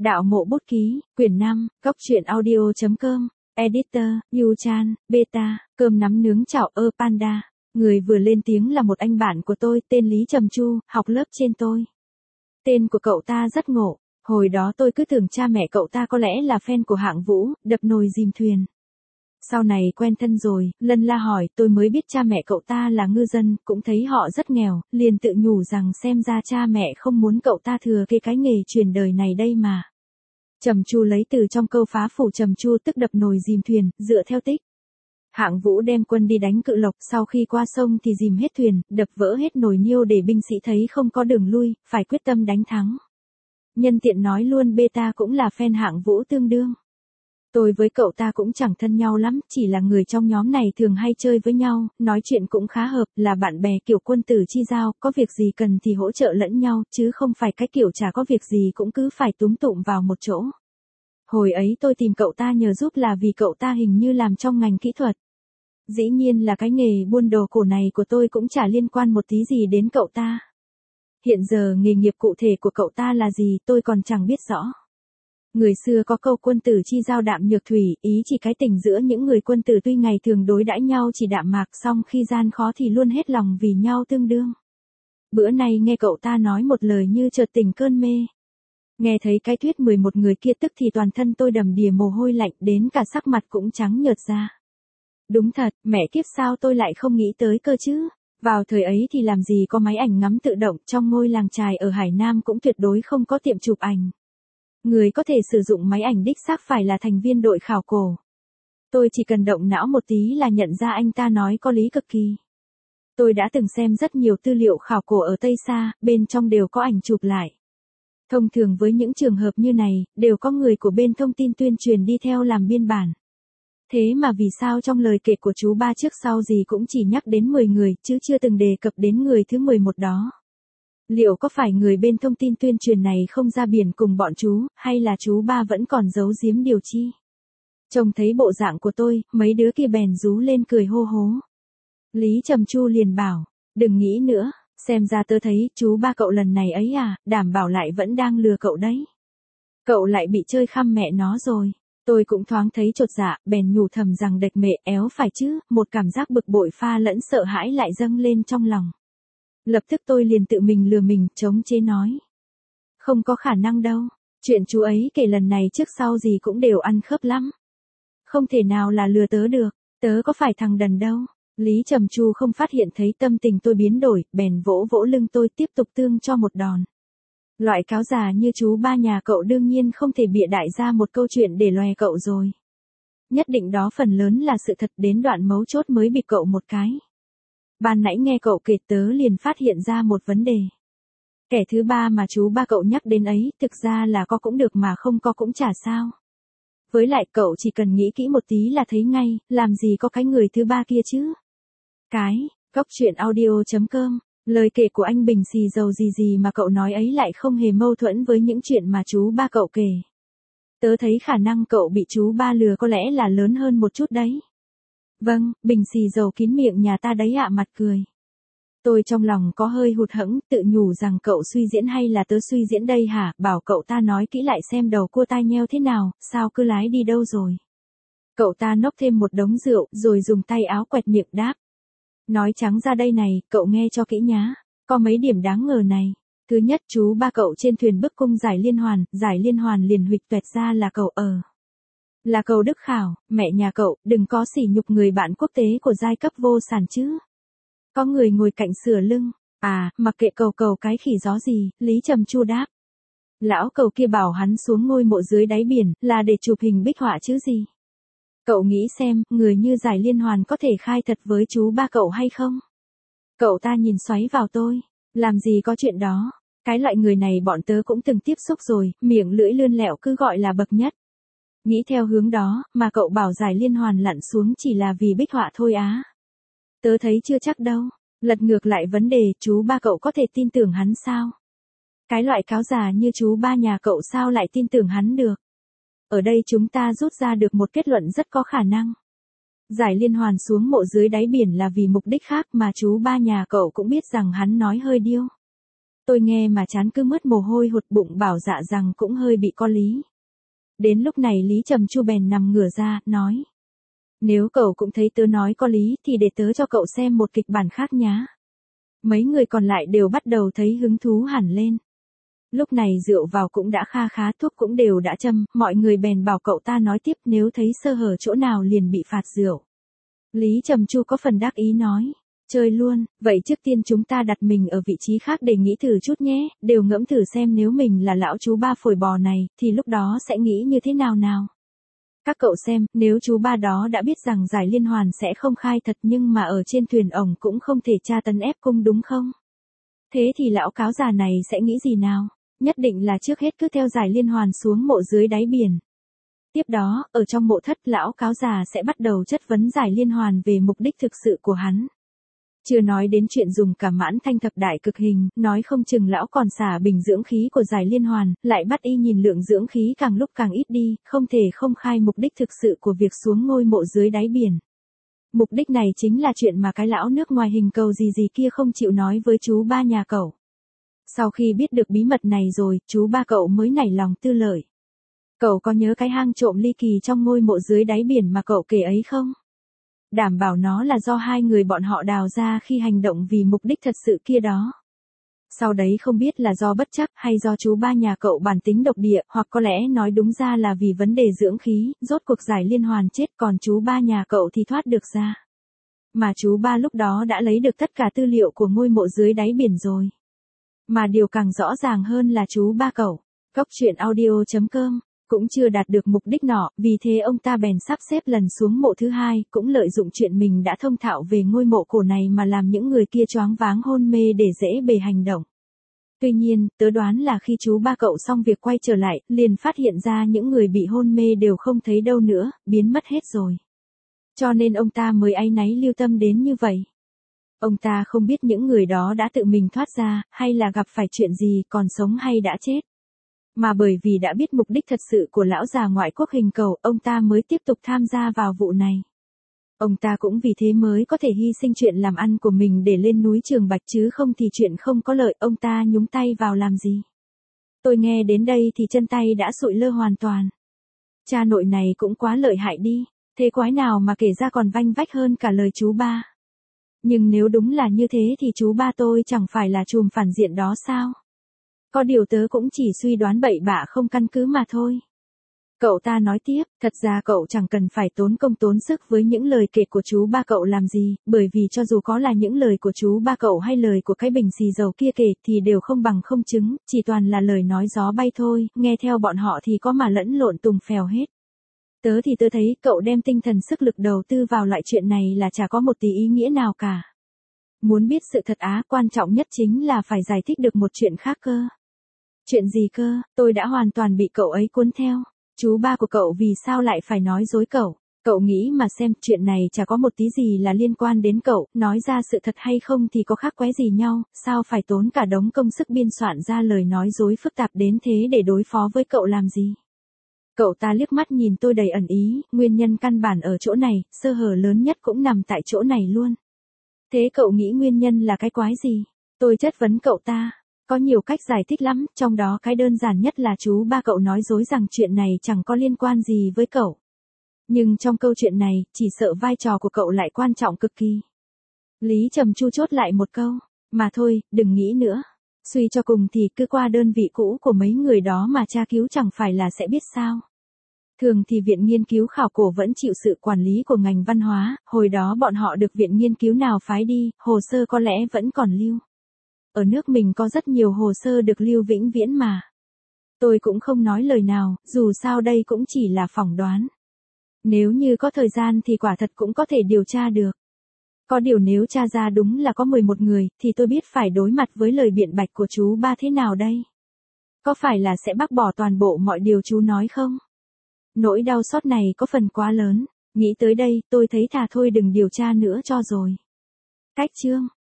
Đạo mộ bút ký, quyển 5, góc truyện audio.com, editor, Yu-chan, beta, cơm nắm nướng chảo panda. Người vừa lên tiếng là một anh bạn của tôi tên Lý Trầm Chu, học lớp trên tôi. Tên của cậu ta rất ngộ, hồi đó tôi cứ tưởng cha mẹ cậu ta có lẽ là fan của Hạng Vũ, đập nồi dìm thuyền. Sau này quen thân rồi, lần la hỏi tôi mới biết cha mẹ cậu ta là ngư dân, cũng thấy họ rất nghèo, liền tự nhủ rằng xem ra cha mẹ không muốn cậu ta thừa kế cái nghề truyền đời này đây mà. Trầm Chu lấy từ trong câu phá phủ Trầm Chu tức đập nồi dìm thuyền, dựa theo tích. Hạng Vũ đem quân đi đánh Cự Lộc, sau khi qua sông thì dìm hết thuyền, đập vỡ hết nồi niêu để binh sĩ thấy không có đường lui, phải quyết tâm đánh thắng. Nhân tiện nói luôn beta cũng là fan Hạng Vũ tương đương. Tôi với cậu ta cũng chẳng thân nhau lắm, chỉ là người trong nhóm này thường hay chơi với nhau, nói chuyện cũng khá hợp, là bạn bè kiểu quân tử chi giao, có việc gì cần thì hỗ trợ lẫn nhau, chứ không phải cái kiểu chả có việc gì cũng cứ phải túm tụm vào một chỗ. Hồi ấy tôi tìm cậu ta nhờ giúp là vì cậu ta hình như làm trong ngành kỹ thuật. Dĩ nhiên là cái nghề buôn đồ cổ này của tôi cũng chả liên quan một tí gì đến cậu ta. Hiện giờ nghề nghiệp cụ thể của cậu ta là gì tôi còn chẳng biết rõ. Người xưa có câu quân tử chi giao đạm nhược thủy, ý chỉ cái tình giữa những người quân tử tuy ngày thường đối đãi nhau chỉ đạm mạc, song khi gian khó thì luôn hết lòng vì nhau tương đương. Bữa nay nghe cậu ta nói một lời như chợt tỉnh cơn mê. Nghe thấy cái thuyết 11 người kia tức thì toàn thân tôi đầm đìa mồ hôi lạnh, đến cả sắc mặt cũng trắng nhợt ra. Đúng thật, mẹ kiếp sao tôi lại không nghĩ tới cơ chứ. Vào thời ấy thì làm gì có máy ảnh ngắm tự động, trong ngôi làng chài ở Hải Nam cũng tuyệt đối không có tiệm chụp ảnh. Người có thể sử dụng máy ảnh đích xác phải là thành viên đội khảo cổ. Tôi chỉ cần động não một tí là nhận ra anh ta nói có lý cực kỳ. Tôi đã từng xem rất nhiều tư liệu khảo cổ ở Tây Sa, bên trong đều có ảnh chụp lại. Thông thường với những trường hợp như này, đều có người của bên thông tin tuyên truyền đi theo làm biên bản. Thế mà vì sao trong lời kể của chú ba trước sau gì cũng chỉ nhắc đến 10 người, chứ chưa từng đề cập đến người thứ 11 đó. Liệu có phải người bên thông tin tuyên truyền này không ra biển cùng bọn chú, hay là chú ba vẫn còn giấu giếm điều chi? Trông thấy bộ dạng của tôi, mấy đứa kia bèn rú lên cười hô hố. Lý Trầm Chu liền bảo, đừng nghĩ nữa, xem ra tớ thấy chú ba cậu lần này ấy à, đảm bảo lại vẫn đang lừa cậu đấy. Cậu lại bị chơi khăm mẹ nó rồi. Tôi cũng thoáng thấy chột dạ, bèn nhủ thầm rằng đệch mẹ éo phải chứ, một cảm giác bực bội pha lẫn sợ hãi lại dâng lên trong lòng. Lập tức tôi liền tự mình lừa mình, chống chế nói. Không có khả năng đâu, chuyện chú ấy kể lần này trước sau gì cũng đều ăn khớp lắm. Không thể nào là lừa tớ được, tớ có phải thằng đần đâu. Lý Trầm Chu không phát hiện thấy tâm tình tôi biến đổi, bèn vỗ vỗ lưng tôi tiếp tục tương cho một đòn. Loại cáo già như chú ba nhà cậu đương nhiên không thể bịa đại ra một câu chuyện để lòe cậu rồi. Nhất định đó phần lớn là sự thật, đến đoạn mấu chốt mới bịp cậu một cái. Ban nãy nghe cậu kể tớ liền phát hiện ra một vấn đề. Kẻ thứ ba mà chú ba cậu nhắc đến ấy, thực ra là có cũng được mà không có cũng chả sao. Với lại cậu chỉ cần nghĩ kỹ một tí là thấy ngay, làm gì có cái người thứ ba kia chứ. Góc truyện audio.com, lời kể của anh Bình xì dầu gì mà cậu nói ấy lại không hề mâu thuẫn với những chuyện mà chú ba cậu kể. Tớ thấy khả năng cậu bị chú ba lừa có lẽ là lớn hơn một chút đấy. Vâng, Bình xì dầu kín miệng nhà ta đấy ạ, mặt cười. Tôi trong lòng có hơi hụt hẫng, tự nhủ rằng cậu suy diễn hay là tớ suy diễn đây hả, bảo cậu ta nói kỹ lại xem đầu cua tai nheo thế nào, sao cứ lái đi đâu rồi. Cậu ta nốc thêm một đống rượu, rồi dùng tay áo quẹt miệng đáp. Nói trắng ra đây này, cậu nghe cho kỹ nhá, có mấy điểm đáng ngờ này. Thứ nhất, chú ba cậu trên thuyền bức cung giải liên hoàn liền huỵch tuẹt ra là cậu là cậu Đức Khảo, mẹ nhà cậu, đừng có sỉ nhục người bạn quốc tế của giai cấp vô sản chứ. Có người ngồi cạnh sửa lưng, mặc kệ cậu cái khỉ gió gì, Lý Trầm Chu đáp. Lão cậu kia bảo hắn xuống ngôi mộ dưới đáy biển, là để chụp hình bích họa chứ gì. Cậu nghĩ xem, người như giải liên hoàn có thể khai thật với chú ba cậu hay không? Cậu ta nhìn xoáy vào tôi, làm gì có chuyện đó, cái loại người này bọn tớ cũng từng tiếp xúc rồi, miệng lưỡi lươn lẹo cứ gọi là bậc nhất. Nghĩ theo hướng đó, mà cậu bảo giải liên hoàn lặn xuống chỉ là vì bích họa thôi á. Tớ thấy chưa chắc đâu, lật ngược lại vấn đề, chú ba cậu có thể tin tưởng hắn sao? Cái loại cáo già như chú ba nhà cậu sao lại tin tưởng hắn được? Ở đây chúng ta rút ra được một kết luận rất có khả năng. Giải liên hoàn xuống mộ dưới đáy biển là vì mục đích khác mà chú ba nhà cậu cũng biết rằng hắn nói hơi điêu. Tôi nghe mà trán cứ mướt mồ hôi hột, bụng bảo dạ rằng cũng hơi bị có lý. Đến lúc này Lý Trầm Chu bèn nằm ngửa ra, nói. Nếu cậu cũng thấy tớ nói có lý thì để tớ cho cậu xem một kịch bản khác nhá. Mấy người còn lại đều bắt đầu thấy hứng thú hẳn lên. Lúc này rượu vào cũng đã kha khá, thuốc cũng đều đã châm, mọi người bèn bảo cậu ta nói tiếp, nếu thấy sơ hở chỗ nào liền bị phạt rượu. Lý Trầm Chu có phần đắc ý nói. Chơi luôn, vậy trước tiên chúng ta đặt mình ở vị trí khác để nghĩ thử chút nhé, đều ngẫm thử xem nếu mình là lão chú ba phổi bò này, thì lúc đó sẽ nghĩ như thế nào nào. Các cậu xem, nếu chú ba đó đã biết rằng giải liên hoàn sẽ không khai thật nhưng mà ở trên thuyền ổng cũng không thể tra tấn ép cung đúng không? Thế thì lão cáo già này sẽ nghĩ gì nào? Nhất định là trước hết cứ theo giải liên hoàn xuống mộ dưới đáy biển. Tiếp đó, ở trong mộ thất lão cáo già sẽ bắt đầu chất vấn giải liên hoàn về mục đích thực sự của hắn. Chưa nói đến chuyện dùng cả mãn thanh thập đại cực hình, nói không chừng lão còn xả bình dưỡng khí của giải liên hoàn, lại bắt y nhìn lượng dưỡng khí càng lúc càng ít đi, không thể không khai mục đích thực sự của việc xuống ngôi mộ dưới đáy biển. Mục đích này chính là chuyện mà cái lão nước ngoài hình cầu gì gì kia không chịu nói với chú ba nhà cậu. Sau khi biết được bí mật này rồi, chú ba cậu mới nảy lòng tư lợi. Cậu có nhớ cái hang trộm ly kỳ trong ngôi mộ dưới đáy biển mà cậu kể ấy không? Đảm bảo nó là do hai người bọn họ đào ra khi hành động vì mục đích thật sự kia đó. Sau đấy không biết là do bất chấp hay do chú ba nhà cậu bản tính độc địa, hoặc có lẽ nói đúng ra là vì vấn đề dưỡng khí, rốt cuộc giải liên hoàn chết còn chú ba nhà cậu thì thoát được ra. Mà chú ba lúc đó đã lấy được tất cả tư liệu của ngôi mộ dưới đáy biển rồi. Mà điều càng rõ ràng hơn là chú ba cậu, Cóc Truyện Audio.com, cũng chưa đạt được mục đích nọ, vì thế ông ta bèn sắp xếp lần xuống mộ thứ hai, cũng lợi dụng chuyện mình đã thông thạo về ngôi mộ cổ này mà làm những người kia choáng váng hôn mê để dễ bề hành động. Tuy nhiên, tớ đoán là khi chú ba cậu xong việc quay trở lại, liền phát hiện ra những người bị hôn mê đều không thấy đâu nữa, biến mất hết rồi. Cho nên ông ta mới áy náy lưu tâm đến như vậy. Ông ta không biết những người đó đã tự mình thoát ra, hay là gặp phải chuyện gì, còn sống hay đã chết. Mà bởi vì đã biết mục đích thật sự của lão già ngoại quốc hình cầu, ông ta mới tiếp tục tham gia vào vụ này. Ông ta cũng vì thế mới có thể hy sinh chuyện làm ăn của mình để lên núi Trường Bạch, chứ không thì chuyện không có lợi ông ta nhúng tay vào làm gì. Tôi nghe đến đây thì chân tay đã sụi lơ hoàn toàn. Cha nội này cũng quá lợi hại đi, thế quái nào mà kể ra còn vanh vách hơn cả lời chú ba. Nhưng nếu đúng là như thế thì chú ba tôi chẳng phải là trùm phản diện đó sao? Có điều tớ cũng chỉ suy đoán bậy bạ không căn cứ mà thôi. Cậu ta nói tiếp, thật ra cậu chẳng cần phải tốn công tốn sức với những lời kể của chú ba cậu làm gì, bởi vì cho dù có là những lời của chú ba cậu hay lời của cái bình xì dầu kia kể thì đều không bằng không chứng, chỉ toàn là lời nói gió bay thôi, nghe theo bọn họ thì có mà lẫn lộn tùng phèo hết. Tớ thì tớ thấy cậu đem tinh thần sức lực đầu tư vào loại chuyện này là chả có một tí ý nghĩa nào cả. Muốn biết sự thật quan trọng nhất chính là phải giải thích được một chuyện khác cơ. Chuyện gì cơ? Tôi đã hoàn toàn bị cậu ấy cuốn theo. Chú ba của cậu vì sao lại phải nói dối cậu? Cậu nghĩ mà xem, chuyện này chả có một tí gì là liên quan đến cậu, nói ra sự thật hay không thì có khác quái gì nhau, sao phải tốn cả đống công sức biên soạn ra lời nói dối phức tạp đến thế để đối phó với cậu làm gì? Cậu ta liếc mắt nhìn tôi đầy ẩn ý, nguyên nhân căn bản ở chỗ này, sơ hở lớn nhất cũng nằm tại chỗ này luôn. Thế cậu nghĩ nguyên nhân là cái quái gì? Tôi chất vấn cậu ta. Có nhiều cách giải thích lắm, trong đó cái đơn giản nhất là chú ba cậu nói dối rằng chuyện này chẳng có liên quan gì với cậu. Nhưng trong câu chuyện này, chỉ sợ vai trò của cậu lại quan trọng cực kỳ. Lý Trầm Chu chốt lại một câu, mà thôi, đừng nghĩ nữa. Suy cho cùng thì cứ qua đơn vị cũ của mấy người đó mà tra cứu chẳng phải là sẽ biết sao. Thường thì Viện Nghiên cứu Khảo cổ vẫn chịu sự quản lý của ngành văn hóa, hồi đó bọn họ được viện nghiên cứu nào phái đi, hồ sơ có lẽ vẫn còn lưu. Ở nước mình có rất nhiều hồ sơ được lưu vĩnh viễn mà. Tôi cũng không nói lời nào, dù sao đây cũng chỉ là phỏng đoán. Nếu như có thời gian thì quả thật cũng có thể điều tra được. Có điều nếu tra ra đúng là có 11 người, thì tôi biết phải đối mặt với lời biện bạch của chú ba thế nào đây? Có phải là sẽ bác bỏ toàn bộ mọi điều chú nói không? Nỗi đau xót này có phần quá lớn, nghĩ tới đây, tôi thấy thà thôi đừng điều tra nữa cho rồi. Cách chương